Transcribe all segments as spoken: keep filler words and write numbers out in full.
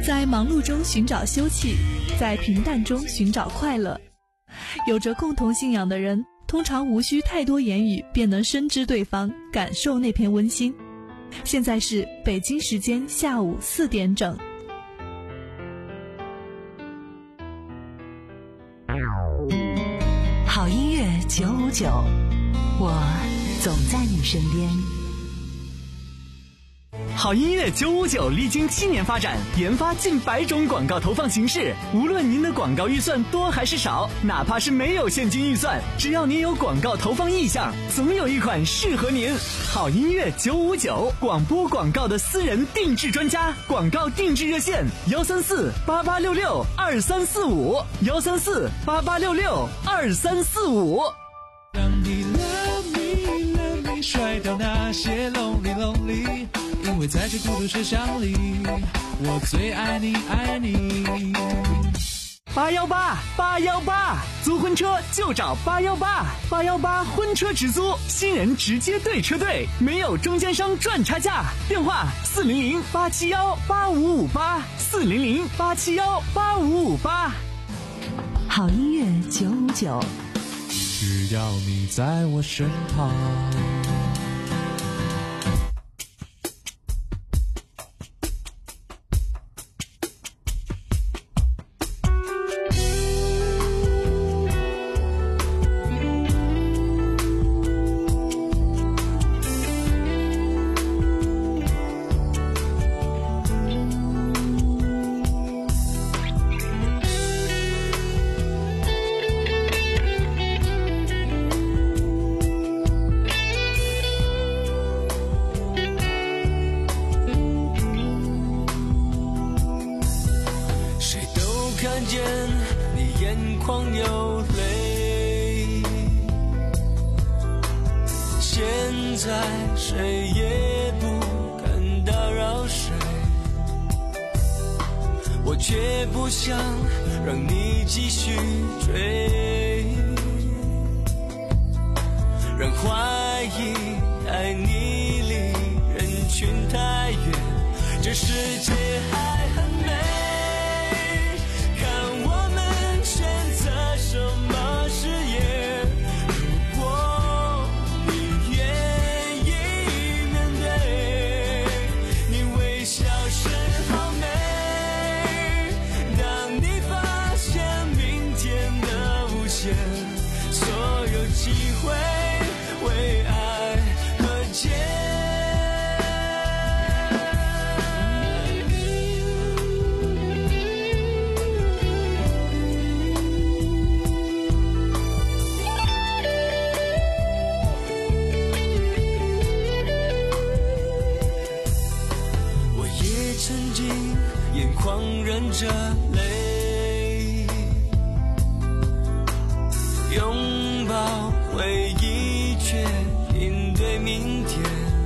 在忙碌中寻找休憩，在平淡中寻找快乐。有着共同信仰的人，通常无需太多言语便能深知对方，感受那片温馨。现在是北京时间下午四点整。 好音乐九五九，我总在你身边。 好音乐九五九历经七年发展，研发近百种广告投放形式。无论您的广告预算多还是少，哪怕是没有现金预算，只要您有广告投放意向，总有一款适合您。好音乐九五九，广播广告的私人定制专家，广告定制热线幺三四八八六六二三四五幺三四八八六六二三四五。 让你 love me love me 甩掉那些 lonely lonely，因为在这孤独车厢里，我最爱你爱你。 八幺八八幺八，租婚车就找八幺八，八幺八婚车直租，新人直接对车队，没有中间商赚差价。电话四零零八七幺八五五八，四零零八七幺八五五八。 好音乐九五九， 只要你在我身旁。 看见你眼眶有泪，现在谁也不敢打扰谁，我却不想让你继续追，让怀疑爱你离人群太远，这世界还很美，什么誓言？如果你愿意面对，你微笑时好美。当你发现明天的无限，所有机会为爱和解。狂忍着泪，拥抱回忆却应对明天，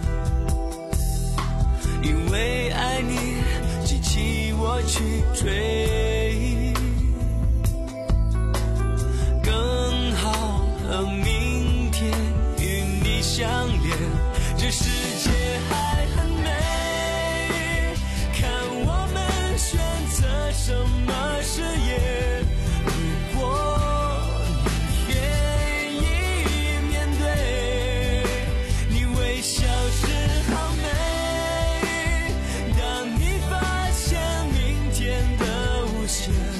因为爱你激起我去追，更好的明天与你相连，这世界还很美，选择什么誓言？如果你愿意面对，你微笑时好美。当你发现明天的无限，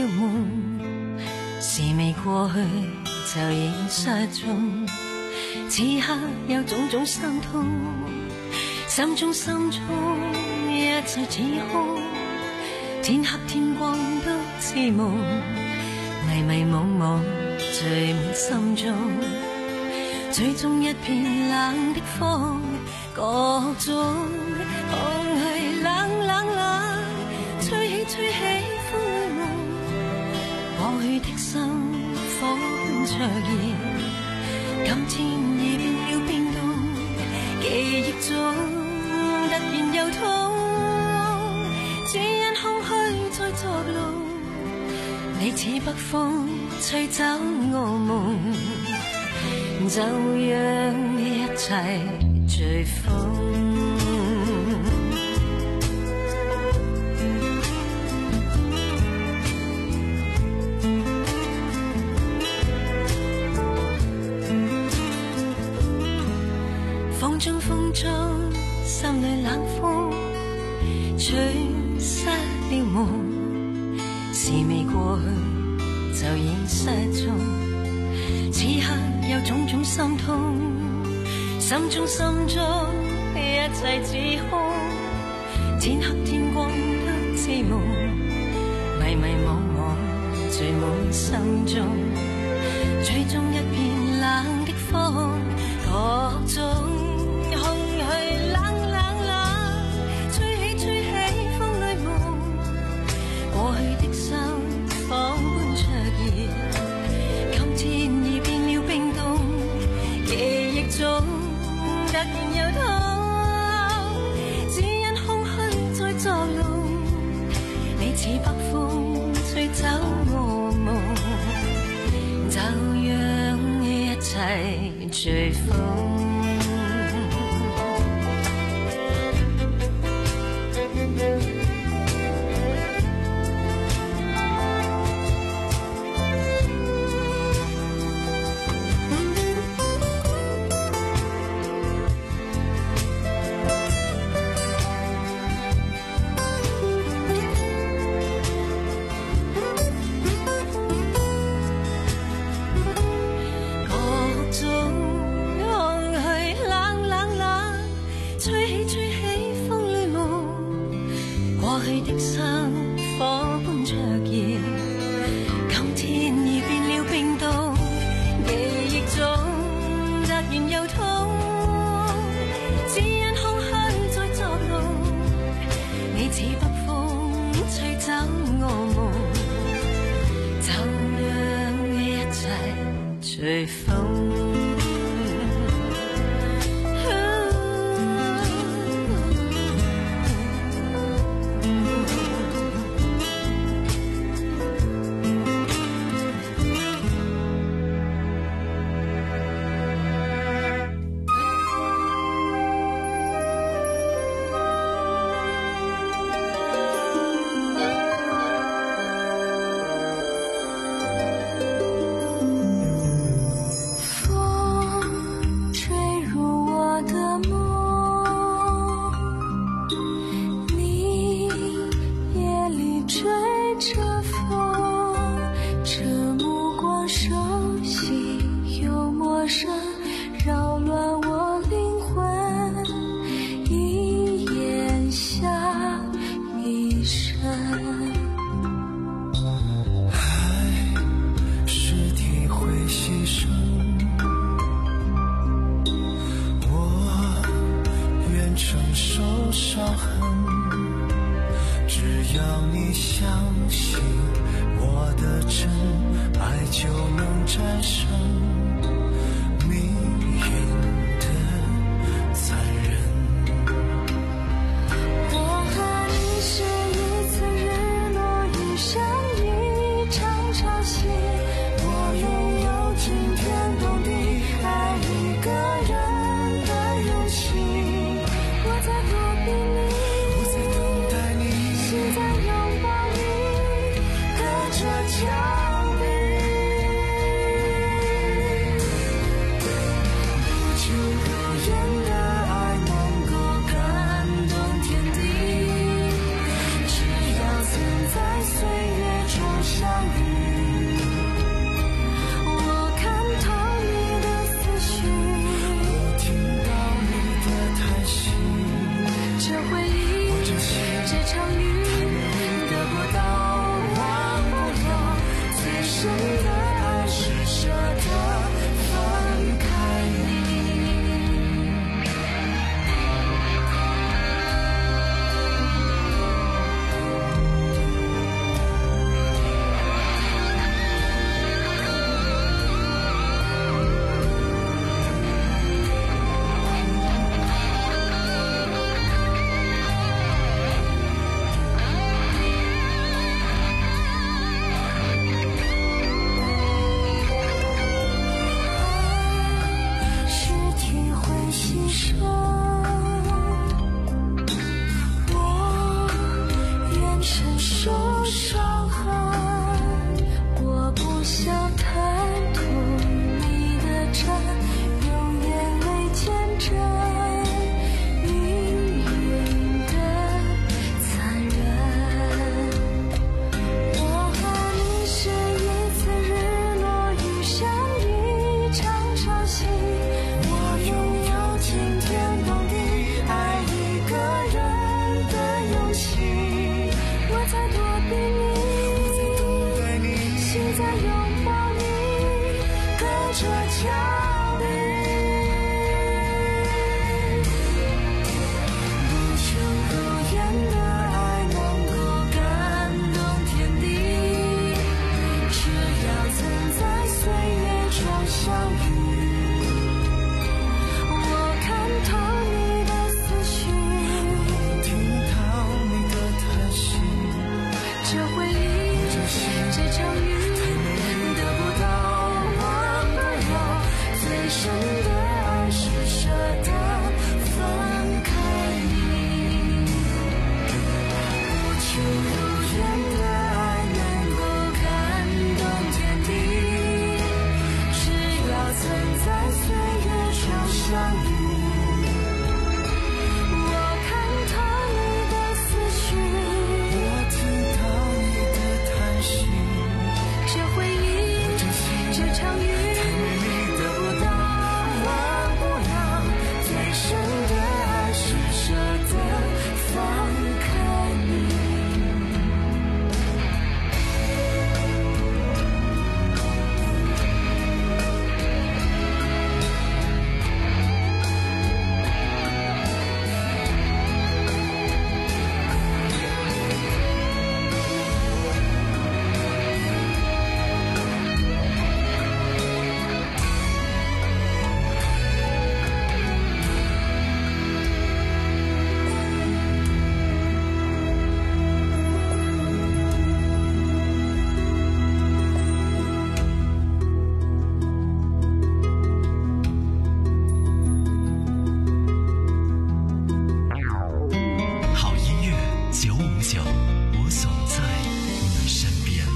了夢，時未過去就已失蹤。此刻有種種心痛，心中心中一切似空，天黑天光都是夢，迷迷惘惘聚滿心中，最終一片冷的風，各種空氣冷冷冷，吹起吹起風裏夢，過去的心仿般灼熱，今天已變了冰凍，記憶中突然又痛，只因空虛在作弄，你似北風吹走我夢，就讓一切隨風。風中風中，心裏冷風吹失了夢，事未過去就已失蹤。此刻有種種心痛，心中心中一切似空，天黑天光都是夢，迷迷惘惘聚滿心中，最終一片冷的風，各種過去的心仿般灼熱，今天已變了冰凍，記憶中突然又痛，只因空虛在作弄，你似北風吹走我夢，就讓一切隨風。過去的心火般灼熱，今天已變了冰凍，記憶中突然又痛，只因空虛在作弄，你似北風吹走我夢，就讓一切隨風。 我在躲避你，我在等待你，心在拥抱你。 隔着墙壁，我再拥抱你，隔着墙壁。不求如愿的爱能够感动天地，只要曾在岁月中相遇。我看透你的思绪，我听到你的叹息，这回忆，这场雨，得不到忘不了，最深的爱是舍得分开你。不求如愿的爱能够感动天地，只要曾在岁月中相遇。我看透你的思绪，我听到你的叹息，这回忆，这场雨，得不到忘不了，最深的爱是舍得放开你。 好音乐九五九，我总在你身边。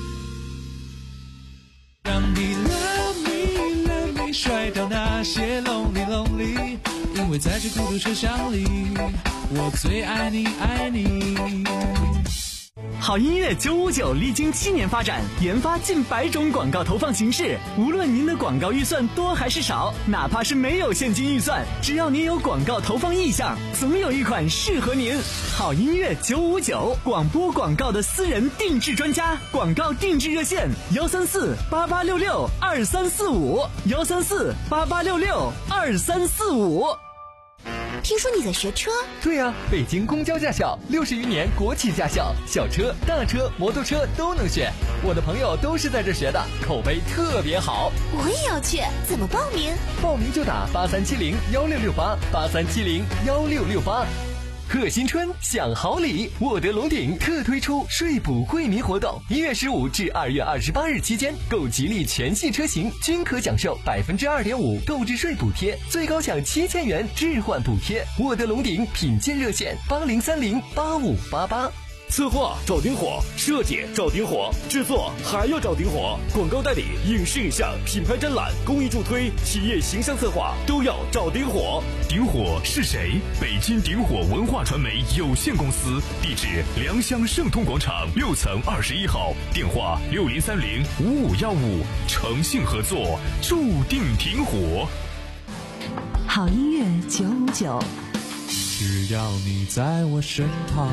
让你 love me love me 甩掉那些 lonely lonely， 因为在这孤独车厢里，我最爱你爱你。 好音乐九五九历经七年发展，研发近百种广告投放形式。无论您的广告预算多还是少，哪怕是没有现金预算，只要您有广告投放意向，总有一款适合您。好音乐九五九，广播广告的私人定制专家，广告定制热线：幺三四八八六六二三四五，幺三四八八六六二三四五。 听说你在学车？ 对呀、啊，北京公交驾校六十余年国企驾校，小车、大车、摩托车都能选。我的朋友都是在这学的，口碑特别好。 我也要去，怎么报名？ 报名就打八三七零幺六六八八三七零幺六六八。贺新春享好礼，沃德龙鼎特推出税补惠民活动，一月十五至二月二十八日期间，购吉利全系车型均可享受百分之二点五购置税补贴，最高享七千元置换补贴。沃德龙鼎品鉴热线八零三零八五八八。 策划找丁火，设计找丁火，制作还要找丁火，广告代理、影视影像、品牌展览、公益助推、企业形象策划都要找丁火。 丁火是谁？北京丁火文化传媒有限公司，地址良乡盛通广场六层二十一号，电话六零三零五五幺五，诚信合作，注定挺火。 好音乐九五九， 只要你在我身旁。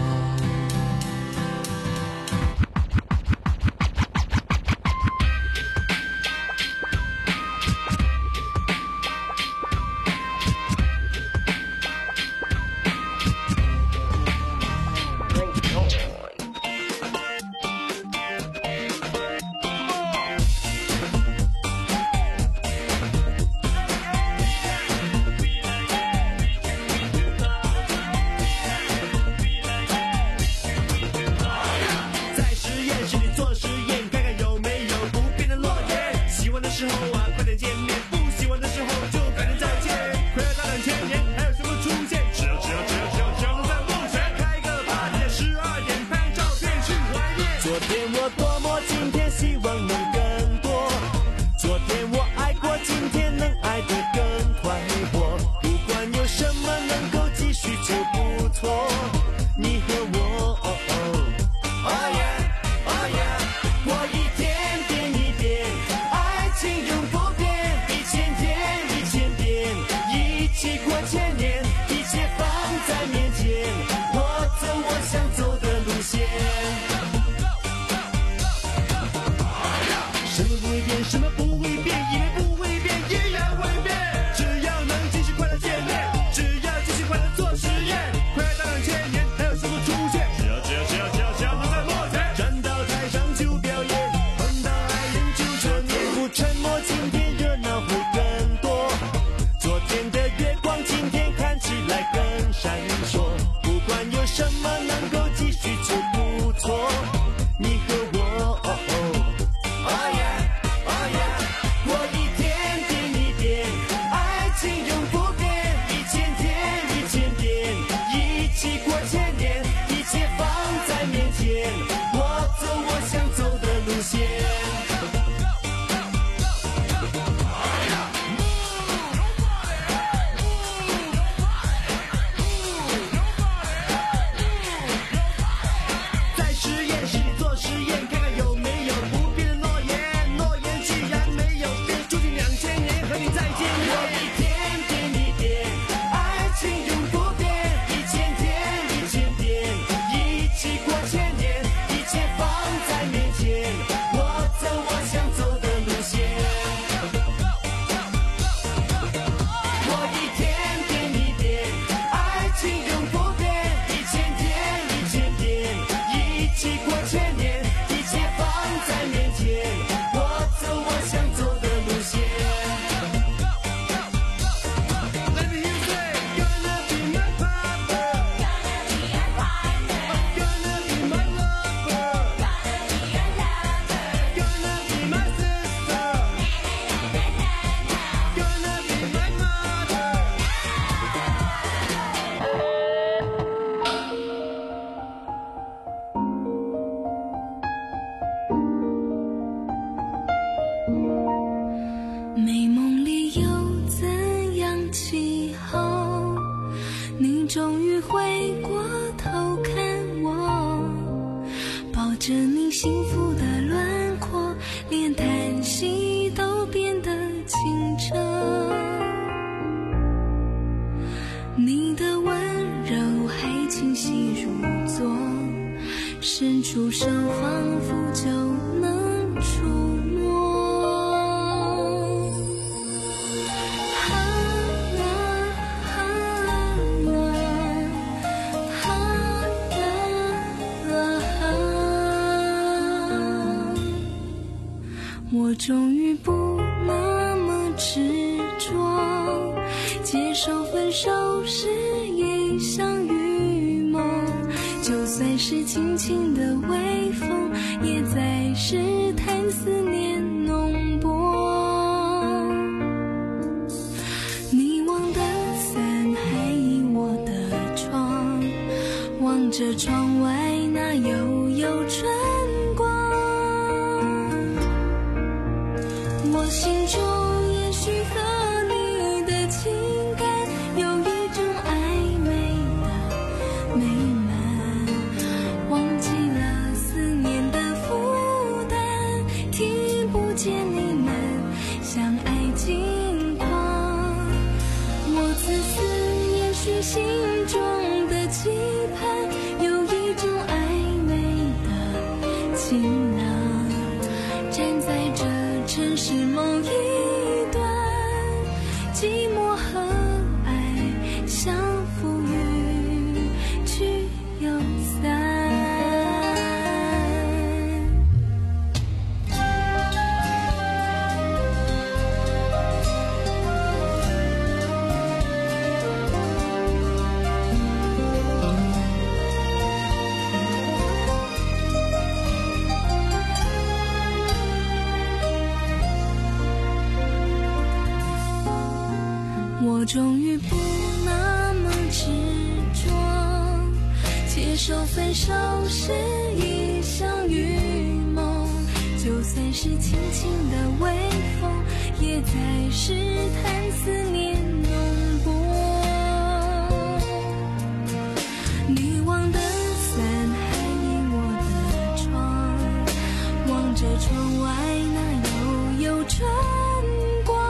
会变，什么不会变，以为不会变，依然会变。只要能继续快乐见面，只要继续快乐做实验，快到两千年还有什么出现？只要只要只要只要只要能在末前，站到台上就表演，碰到爱人就成年，不沉默，今天热闹会更多。昨天的月光，今天看起来更闪烁。不管有什么能够继续就不错。你和我。Oh, oh. Oh yeah, oh yeah. 我一天点一点，爱情永不变，一千天一千天，一起过千年，一切放在面前，我走我想走的路线。在实验室里做实验，看看有没有不变的诺言。诺言既然没有变，注定两千年和你再见面。我一天点一点，爱情永不变，一千天一千天，一起过千年，一切放在面前，我走我想走的路线。我一天点一点，爱情永不变，一千天一千天，一起过千年，一切放在面前，我走我想走的路线。Let me hear you say, gonna be my partner, gonna be my lover, gonna be my sister, gonna be my mother. 美梦里有怎样气候？你终于回过头看我，抱着你幸福的轮廓，连叹息都变得清澈。你的温柔还清晰如昨，伸出手仿佛就能触摸。我终于不那么执着，接受分手是一场预谋，就算是轻轻的微风，也在试探思念浓薄。你忘的伞还倚我的窗，望着窗外那悠悠春光。我心中也许和你的情感有一种暧昧的美满，忘记了思念的负担，听不见你们相爱近况。我自私，也许心中的期盼有一种暧昧的情郎，站在这城市某一端，寂寞和爱相扶与去又散。我终于不那么执着，接受分手是一场预谋，就算是轻轻的微风，也在试探思念浓薄。你忘的伞还倚我的窗，望着窗外那悠悠春光。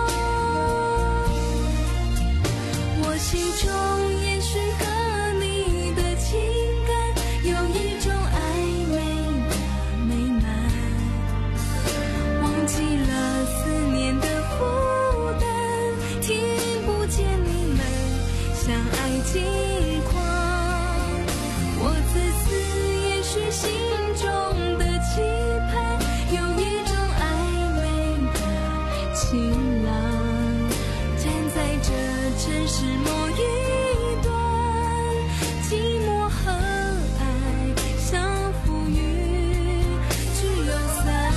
我心中也许和你的情感有一种暧昧的美满，忘记了晴朗，站在这城市某一端，寂寞和爱相赋予，只有散。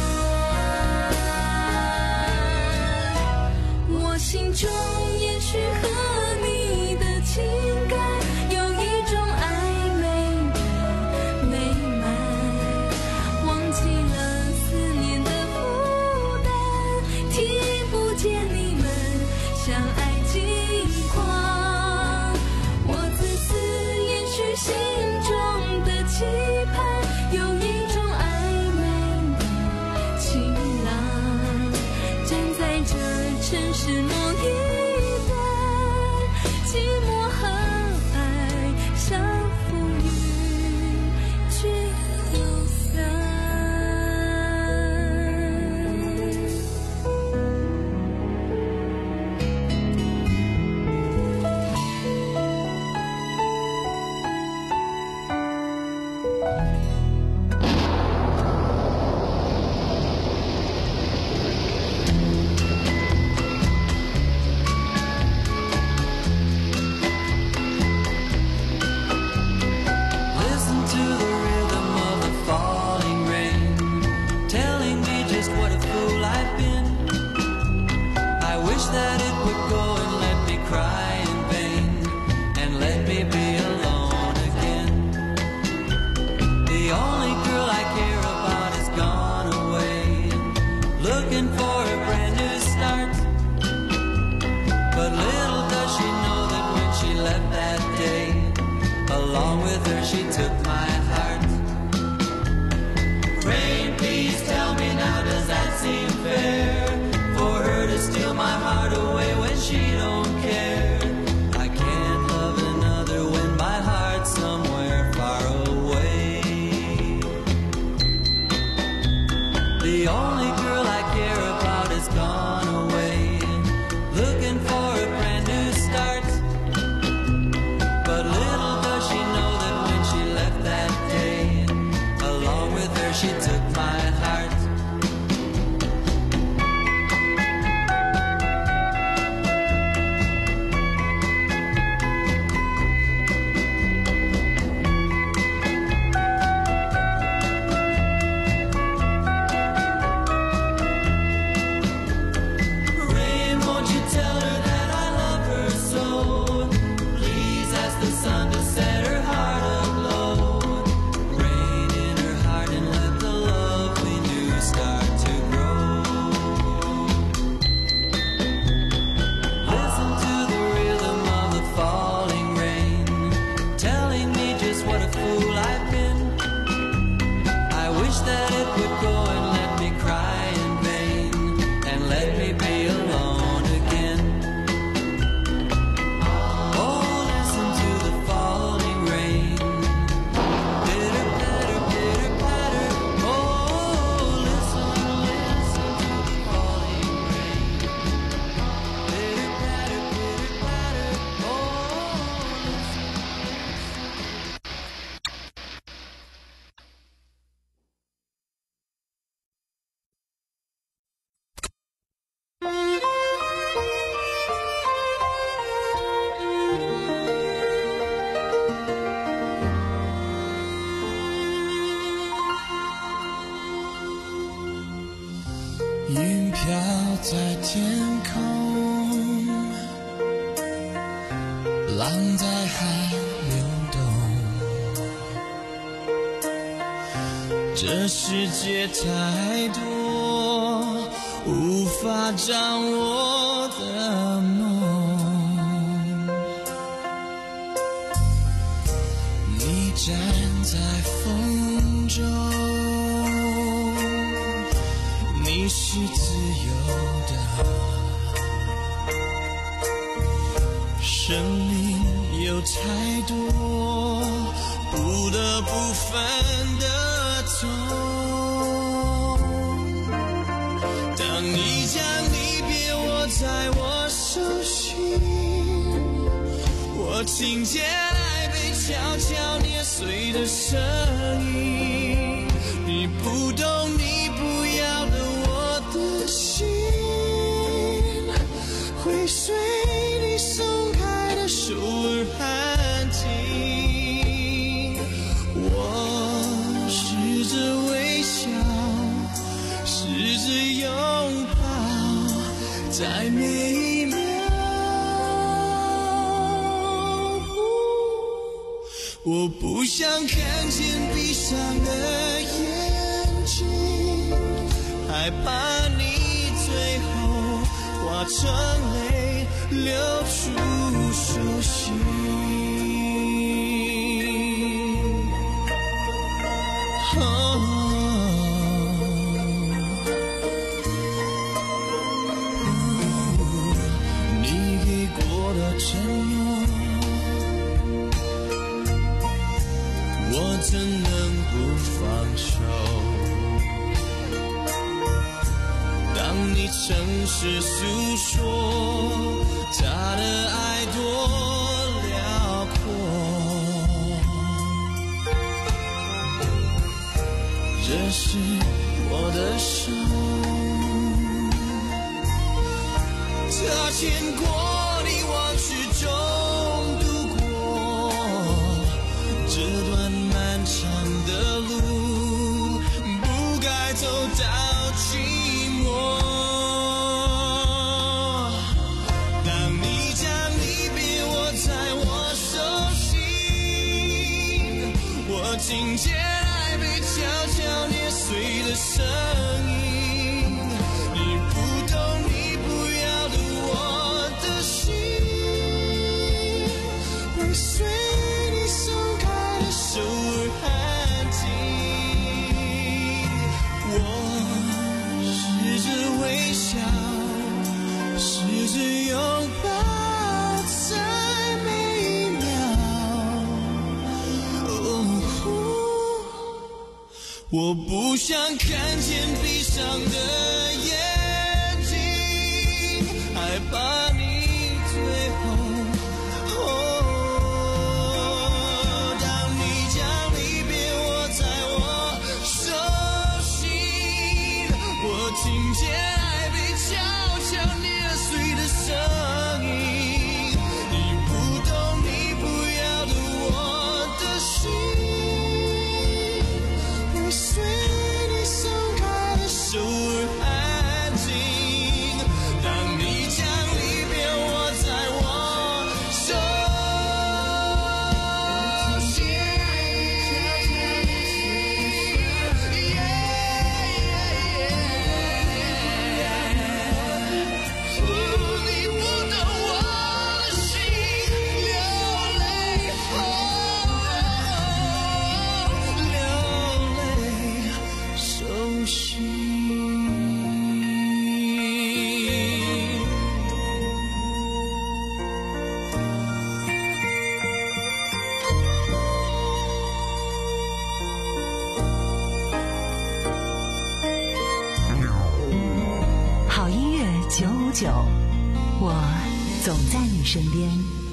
我心中也许和你的情感有一种暧昧的美满，忘记了思念的负担，听不见你们相爱近况。我自私，也许心中的期盼有一种暧昧的晴朗，站在这城市某一端，寂寞和爱相赋予，只有散。 Listen to the rhythm of the falling rain, telling me just what a fool I've been. I wish that it would go and let me cry in vain, and let me be alone again. The only girl I care about has gone away, looking for a brand new start. But little does she know that when she left that day, along with her she took my heart. Rain, please tell me now, does that seem fair? For her to steal my heart away when she don't care. I can't love another when my heart's somewhere far away. The only girl I care about has gone away, looking for a brand new start. But little does she know that when she left that day, along with her she took my heart. Rain, won't you tell her that I love her so? Please ask the sun to set her heart aglow. Rain in her heart and let the love we knew start to grow. Listen to the rhythm of the falling rain, telling me just what a fool I've been. I wish that it would go and let me cry in vain, and let me be alone again. Oh, listen to the falling rain. Pitter patter, pitter patter. Oh, listen, listen to the falling rain. Pitter patter, pitter patter. Oh, listen, listen. 云飘在天空，浪在海流动。这世界太多无法掌握的梦，你站在风中，你是自由的，生命有太多不得不分的痛。当你将离别握在我手心，我听见爱被悄悄捏碎的声音。你不懂，你不要的我的心。 会随你松开的手而安静。我试着微笑，试着拥抱，在每一秒。我不想看见闭上的眼睛，害怕你最后化成泪流出手心。哦，你给过的承诺，我怎能不放手？当你诚实诉说他的爱多辽阔，这是我的手，他牵过你往事中度过这段漫长的路，不该走到寂寞。当你将离别握在我手心，我听见爱被悄悄捏碎的声音。你不懂，你不要的我的心，会随你松开的手而安静。我试着微笑，试着拥抱，在每一秒。哦，我不想看见闭上的眼睛，害怕你最后。听见爱被悄悄捏碎的声音，你不懂，你不要的我的心，会随你松开的手而安静。当你将离别握在我手心， 好音乐九五九，我总在你身边。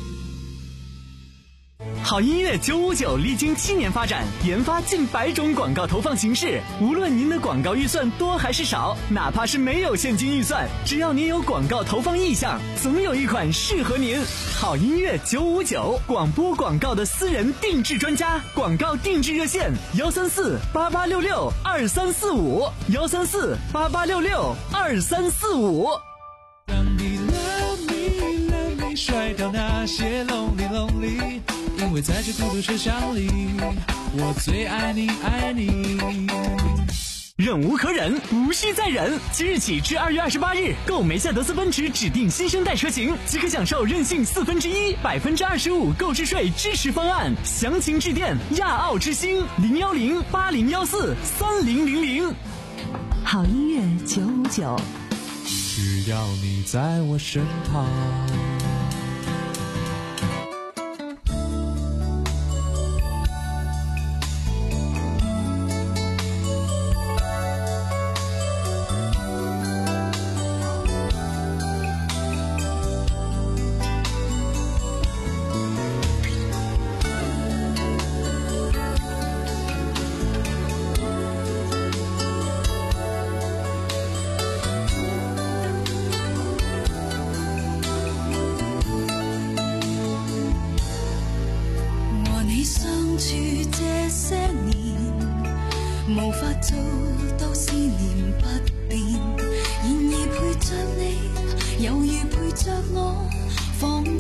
好音乐九五九历经七年发展，研发近百种广告投放形式。无论您的广告预算多还是少，哪怕是没有现金预算，只要您有广告投放意向，总有一款适合您。好音乐九五九，广播广告的私人定制专家，广告定制热线：幺三四八八六六二三四五，幺三四八八六六二三四五。 当你 love me love me 甩掉那些 lonely lonely， 因为在这孤独车厢里，我最爱你爱你。 忍无可忍，无需再忍。即日起至二月二十八日，购梅赛德斯奔驰指定新生代车型，即可享受任性四分之一、百分之二十五购置税支持方案。详情致电亚奥之星零幺零八零幺四三零零零。 好音乐九五九， 只要你在我身旁。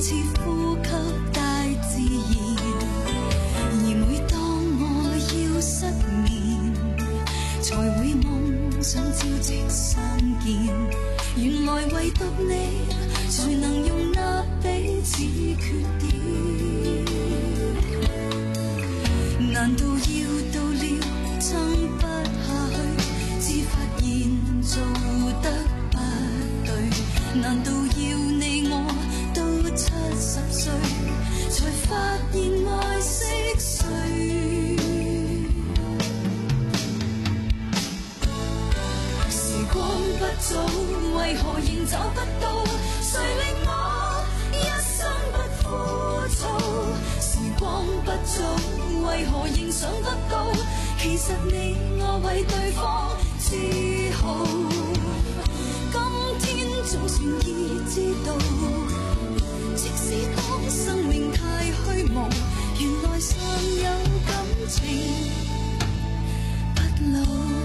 似呼吸大自然，而每當我要失眠，才會夢想朝夕相見。原來唯獨你才能容納彼此缺點。難道要到了撐不下去，才發現做得不對？難道要你我到七十歲，才發現愛惜誰？時光不早，為何仍找不到？誰令我一生不枯燥？時光不早，為何仍想不到？其實你我為對方自豪。今天總算已知道，即使當生命太虛無，原來尚有感情不老。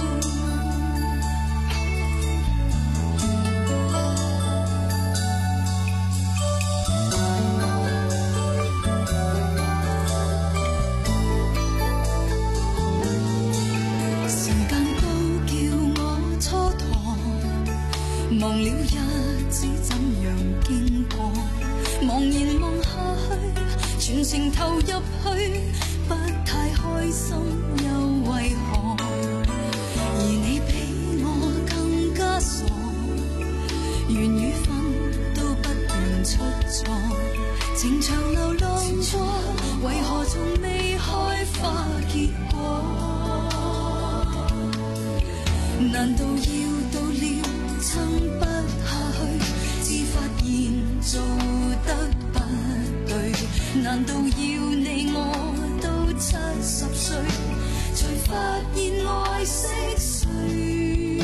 忘了日子怎樣經過，茫然望下去，全情投入去，不太開心又為何？而你比我更加傻，緣與分都不斷出錯，情長流浪過，為何從未開花結果？難道要到了撐不下去，只發現做得不對？難道要你我到七十歲，才發現愛惜誰？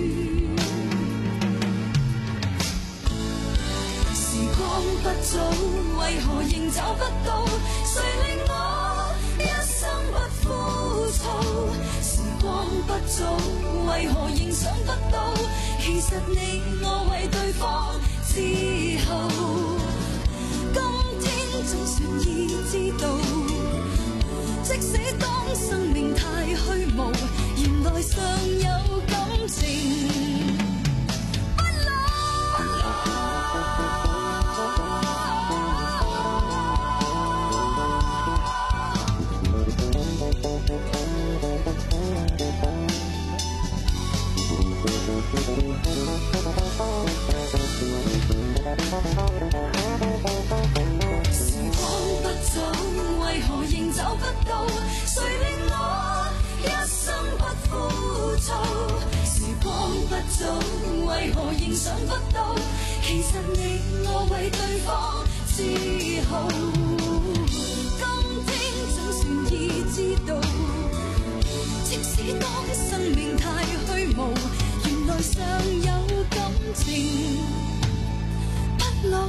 時光不早，為何仍找不到？誰令我一生不枯燥？時光不早，為何仍想不到？其實你我為對方自豪。今天總算已知道，即使當生命太虛無，原來尚有感情不老。時光不早，為何仍找不到？誰令我一生不枯燥？時光不早，為何仍想不到？其實你我為對方自豪。今天總算已知道，即使當生命太虛無，原來尚有感情不老。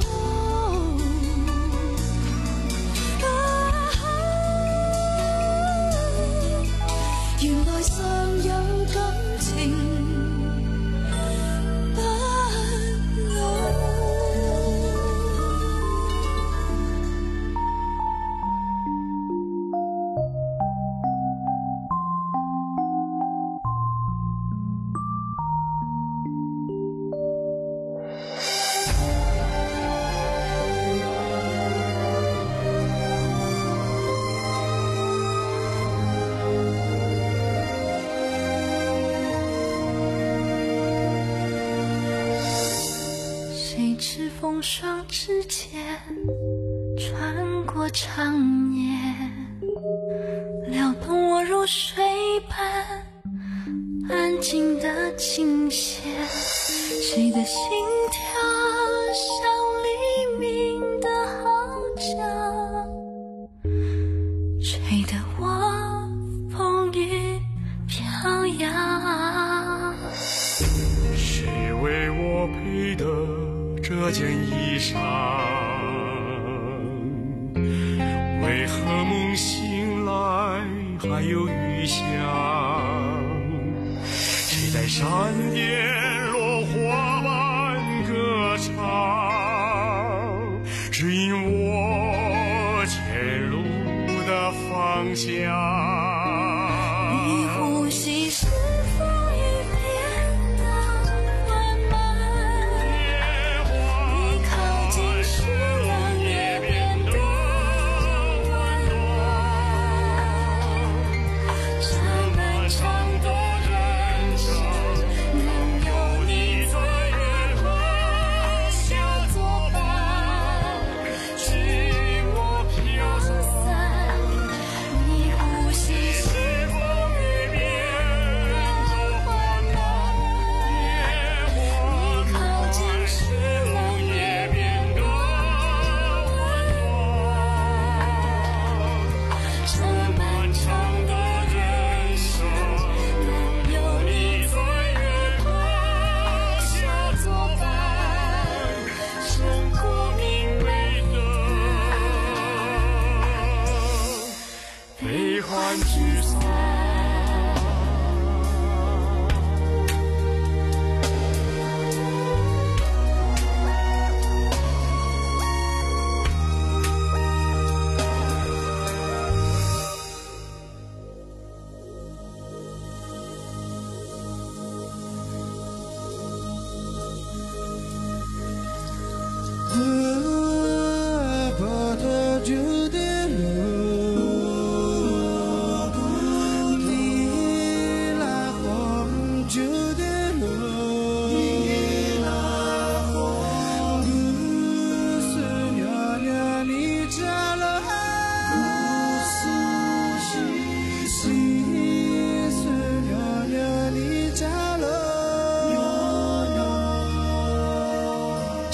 原來尚有感情不老。风霜之间穿过长夜，撩动我如水般安静的倾泻。谁的心跳像黎明的号角，吹得我风雨飘摇。 谁为我配的这件衣裳，为何梦醒来还有余香？谁在山巅落花般歌唱？只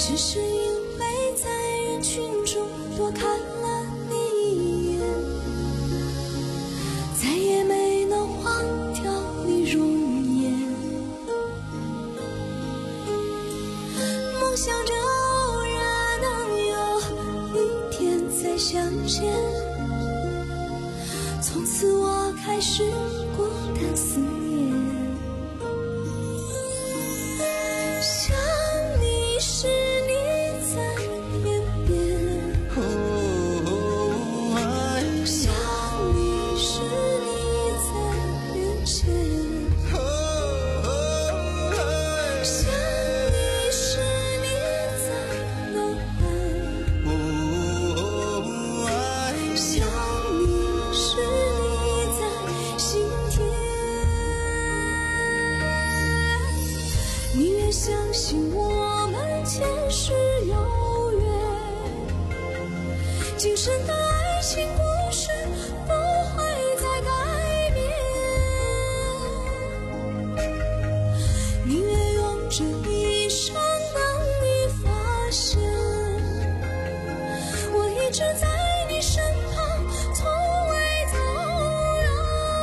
只是因为在人群中多看了你一眼，再也没能忘掉你容颜。梦想着偶然能有一天再相见，从此我开始孤单思念。想你时你在边边，想你时你在面前，想你时你在脑海，想你时你在心田。宁愿相信我们前世有缘，今生的爱情故事不会再改变。宁愿用这一生等你发现，我一直在你身旁，从未走远。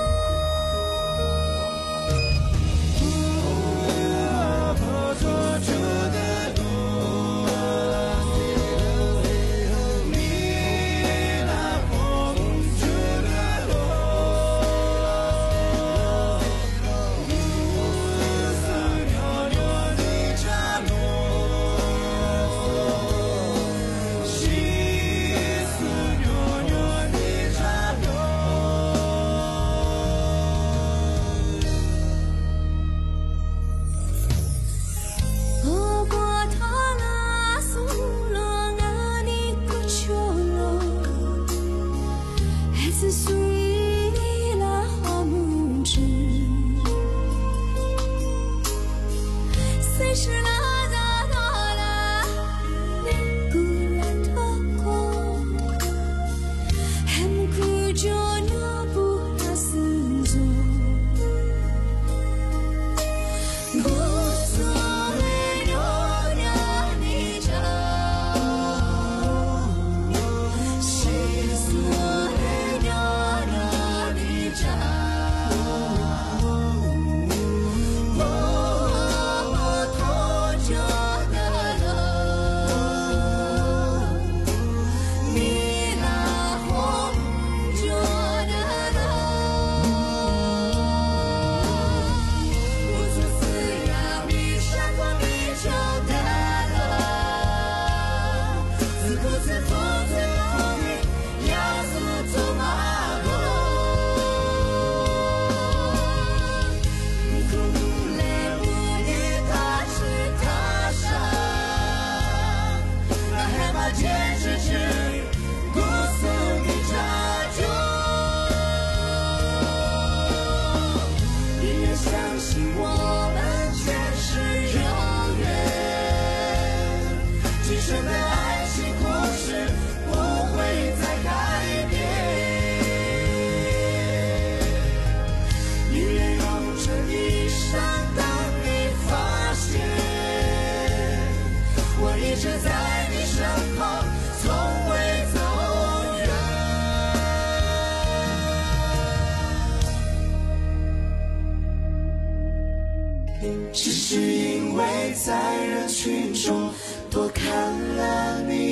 只是因为在人群中多看了你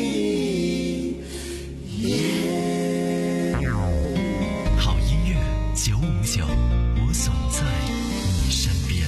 一眼。 好音乐九五九，我总在你身边。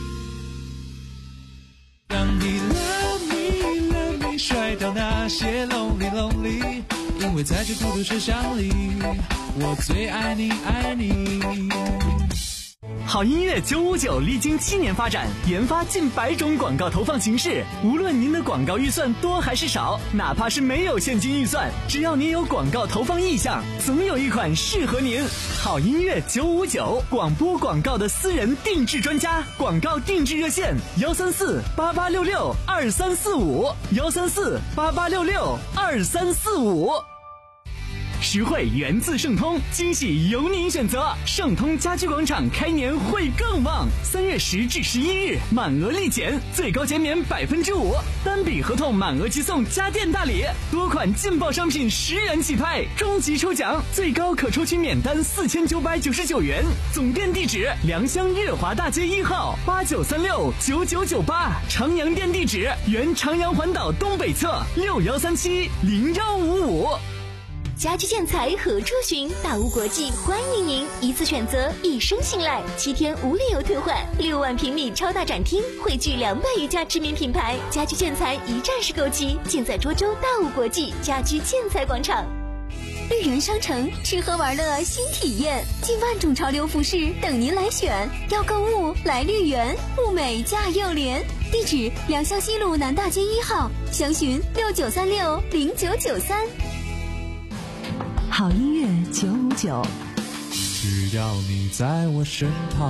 让你 love me love me 甩掉那些 lonely lonely， 因为在这孤独车厢里，我最爱你爱你。 好音乐九五九历经七年发展，研发近百种广告投放形式。无论您的广告预算多还是少，哪怕是没有现金预算，只要您有广告投放意向，总有一款适合您。好音乐九五九，广播广告的私人定制专家，广告定制热线：幺三四八八六六二三四五，幺三四八八六六二三四五。 实惠源自盛通，惊喜由您选择。盛通家居广场开年会更旺，三月十至十一日满额立减，最高减免百分之五，单笔合同满额即送家电大礼，多款劲爆商品十元起拍，终极抽奖最高可抽取免单四千九百九十九元。总店地址：良乡日华大街一号八九三六九九九八，长阳店地址：原长阳环岛东北侧六幺三七零幺五五。 家居建材何处寻？大屋国际欢迎您，一次选择，一生信赖，七天无理由退换，六万平米超大展厅，汇聚两百余家知名品牌，家居建材一站式购齐，尽在涿州大屋国际家居建材广场。绿园商城，吃喝玩乐新体验，近万种潮流服饰等您来选。要购物来绿园，物美价又廉。地址：良乡西路南大街一号，详询六九三六零九九三。 好音乐九五九， 只要你在我身旁。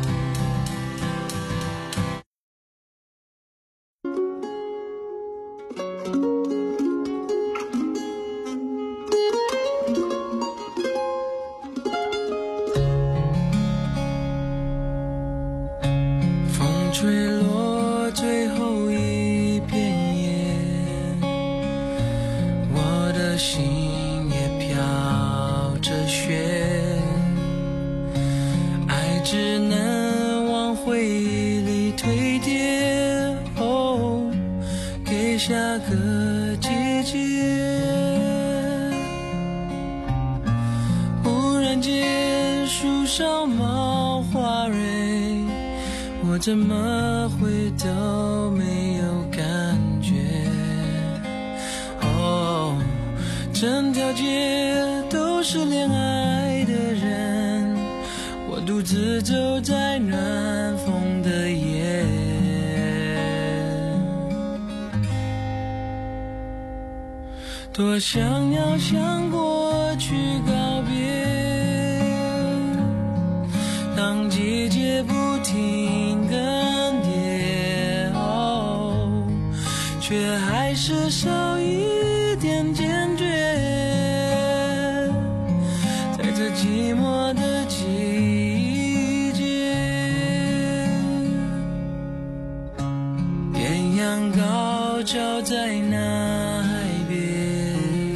风吹落最后一片叶，我的心飘着雪，爱只能往回忆里堆叠，哦，给下个季节。忽然间树上冒花蕊，我怎么会都没有感觉，哦，整条街都是恋爱的人，我独自走在暖风的夜，多想要向过去告别，当季节不停更迭，哦，却还是少一点坚决，在这寂寞的季节，艳阳高照在那海边，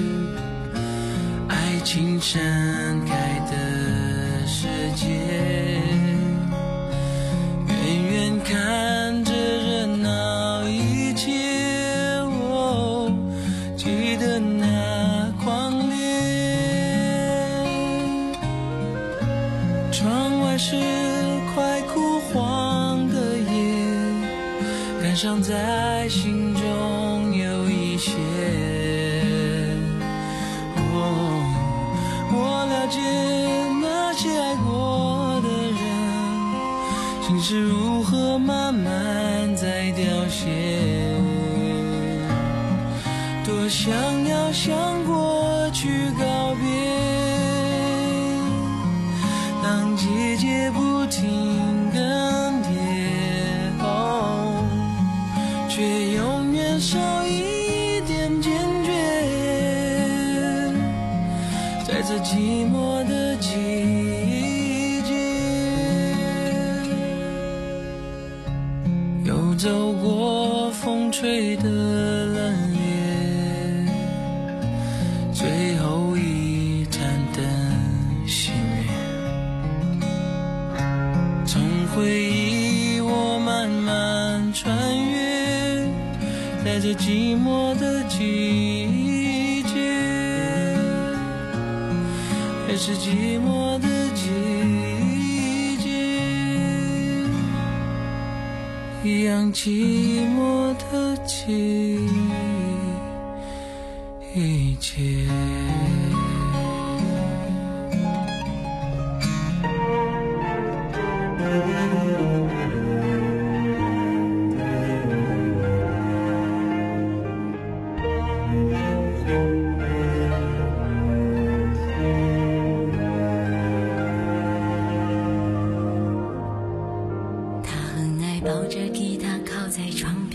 爱情盛开的世界，远远看着热闹一切，哦，记得那狂烈。窗外是快枯黄的叶，感伤在心中有一些，哦，我了解那些爱过的人，心是如何慢慢在凋谢，多想要向过去告别，当季节不停更迭，哦，却永远少一点坚决，在这寂寞的季节，又走过风吹的冷冽，最后一盏灯熄灭，从回忆我慢慢穿越，在这寂寞的季节，也是寂寞的季节，一样寂寞的季节。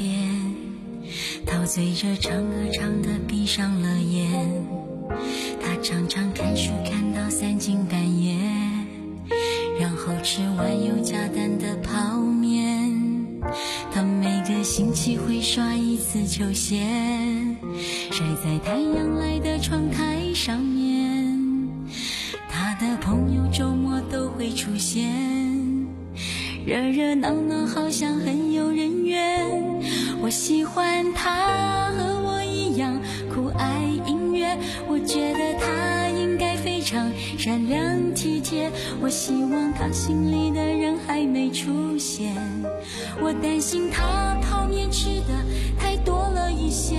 陶醉着唱歌唱得闭上了眼，他常常看书看到三更半夜，然后吃完有加蛋的泡面。他每个星期会刷一次球鞋，晒在太阳来的窗台上面。他的朋友周末都会出现，热热闹闹好像很有人缘。我喜欢他和我一样酷爱音乐，我觉得他应该非常善良体贴。我希望他心里的人还没出现，我担心他泡面吃的太多了一些。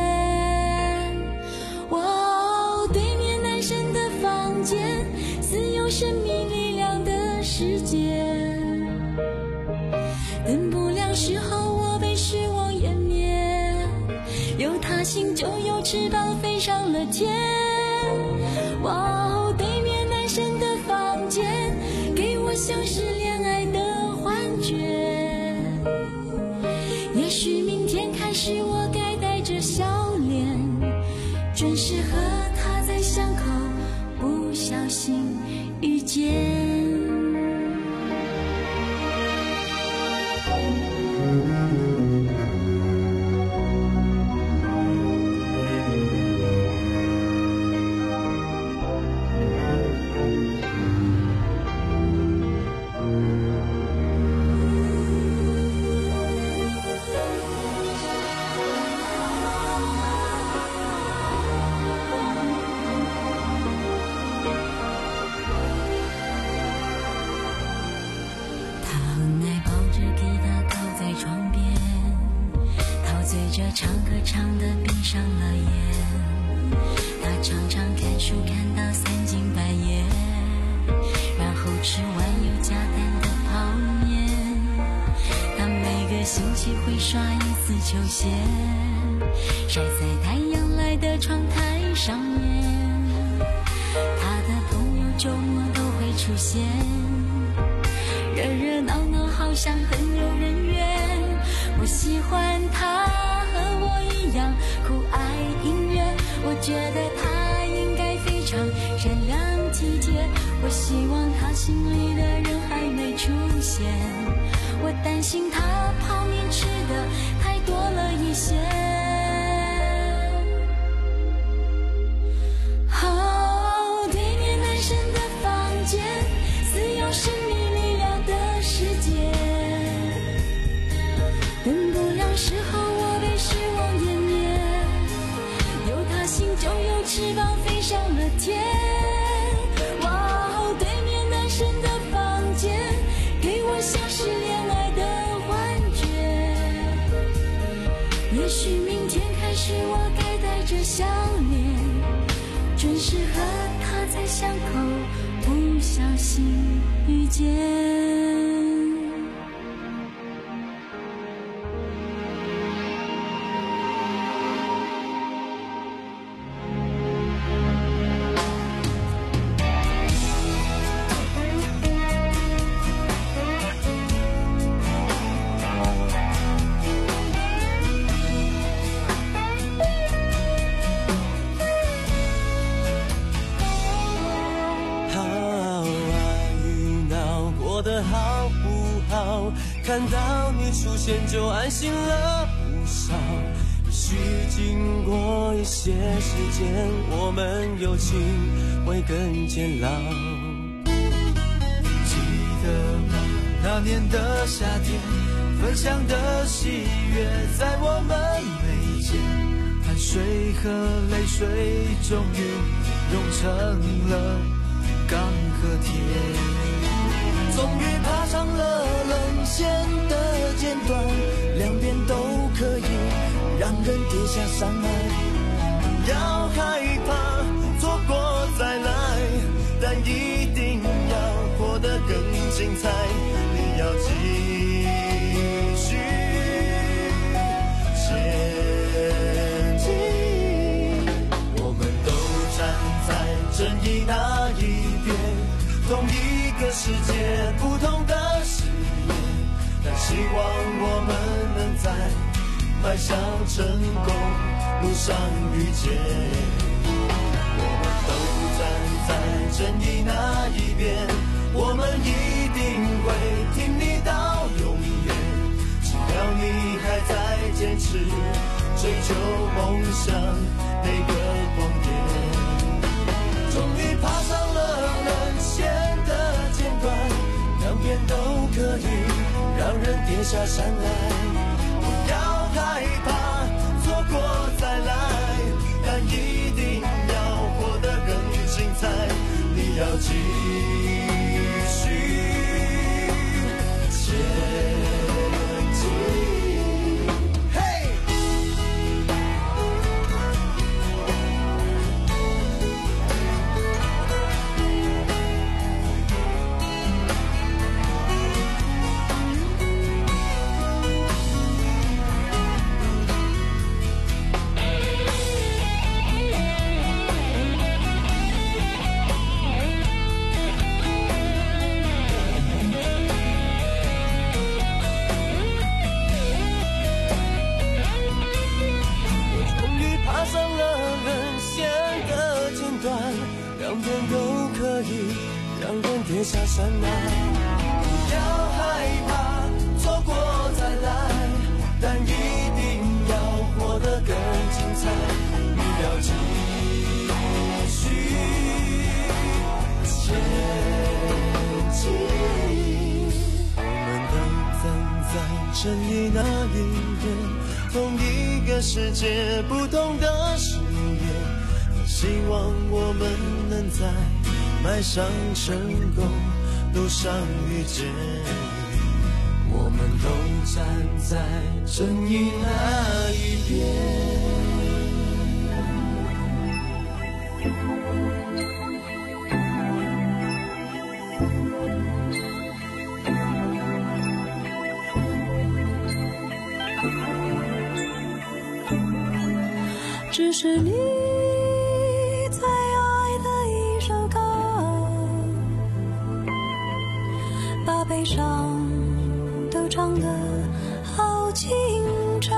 哇，对面男生的房间似有神秘力量的世界，等不了时候我被失望湮灭，有他心就有翅膀飞上了天。哇，对面男生的房间给我像是恋爱的幻觉，也许明天开始我该带着笑脸，准时和他在巷口不小心遇见。唱歌唱得闭上了眼，他常常看书看到三更半夜，然后吃完有加蛋的泡面。他每个星期会刷一次球鞋，晒在太阳来的窗台上面。他的朋友周末都会出现，热热闹闹好像很有人缘。我喜欢他和我一样酷爱音乐，我觉得他应该非常善良体贴。我希望他心里的人还没出现，我担心他泡面吃的太多了一些。哦，对面男生的房间似有神秘力量的世界，等不了时候我被失望湮灭，有他心就有翅膀飞上了天。哇，对面男生的房间给我像是恋爱的幻觉，也许明天开始我该带着笑脸，准时和他在巷口不小心遇见。 看到你出现就安心了不少，也许经过一些时间，我们友情会更坚牢。 记得吗？那年的夏天，分享的喜悦在我们眉间，汗水和泪水终于融成了钢和铁。 终于爬上了棱线的尖端，两边都可以让人跌下山来。不要害怕，错过再来，但一定要活得更精彩。你要继续前进，我们都站在正义那一边，同一个世界，不同的视野，但希望我们能在迈向成功路上遇见。我们都站在正义那一边，我们一定会挺你到永远。只要你还在坚持追求梦想那个光点，终于爬上了人生的尖端，两边都可以让人跌下山来。不要害怕错过再来，但一定要活得更精彩。你要继续前进。跌下山来，不要害怕错过再来，但一定要活得更精彩。你要继续前进。我们都站在正义那一边，同一个世界，不同的视野。希望我们能在迈上成功路上遇见你，我们都站在正义那一边。 只是你最爱的一首歌，把悲伤都唱得好清澈。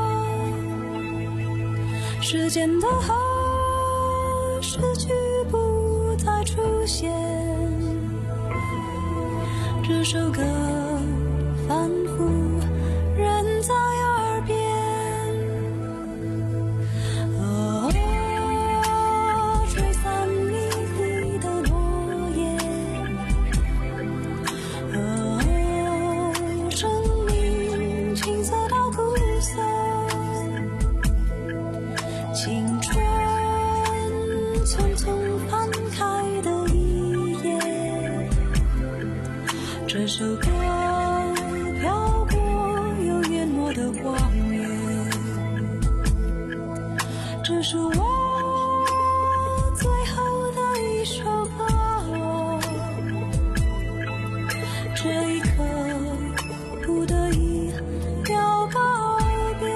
时间的河，诗句不再出现，这首歌反复仍在耳边。哦，吹散一地的落叶，哦，生命青涩到枯涩，青春匆匆翻开的一页，这首歌飘过又淹没的荒野，这是我最后的一首歌。这一刻不得已要告别，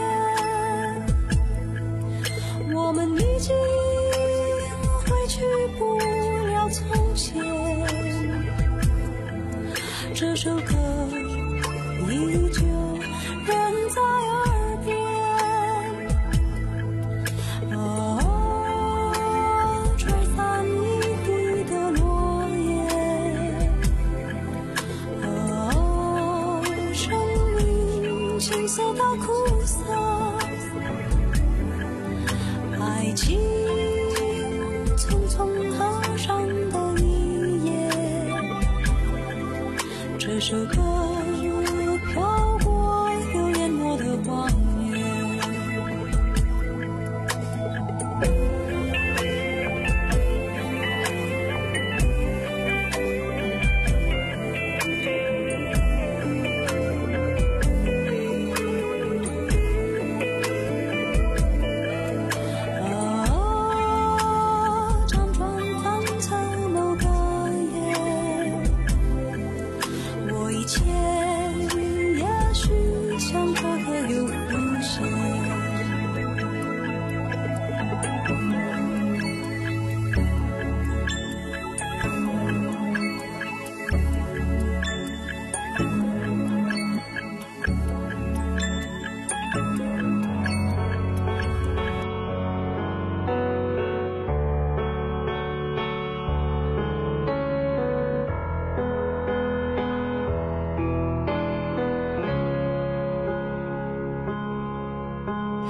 我们已经回去不了从前，这首歌依旧仍在耳边。哦，吹散一地的落叶，哦，生命青涩到枯涩，爱情匆匆合上的一页，这首歌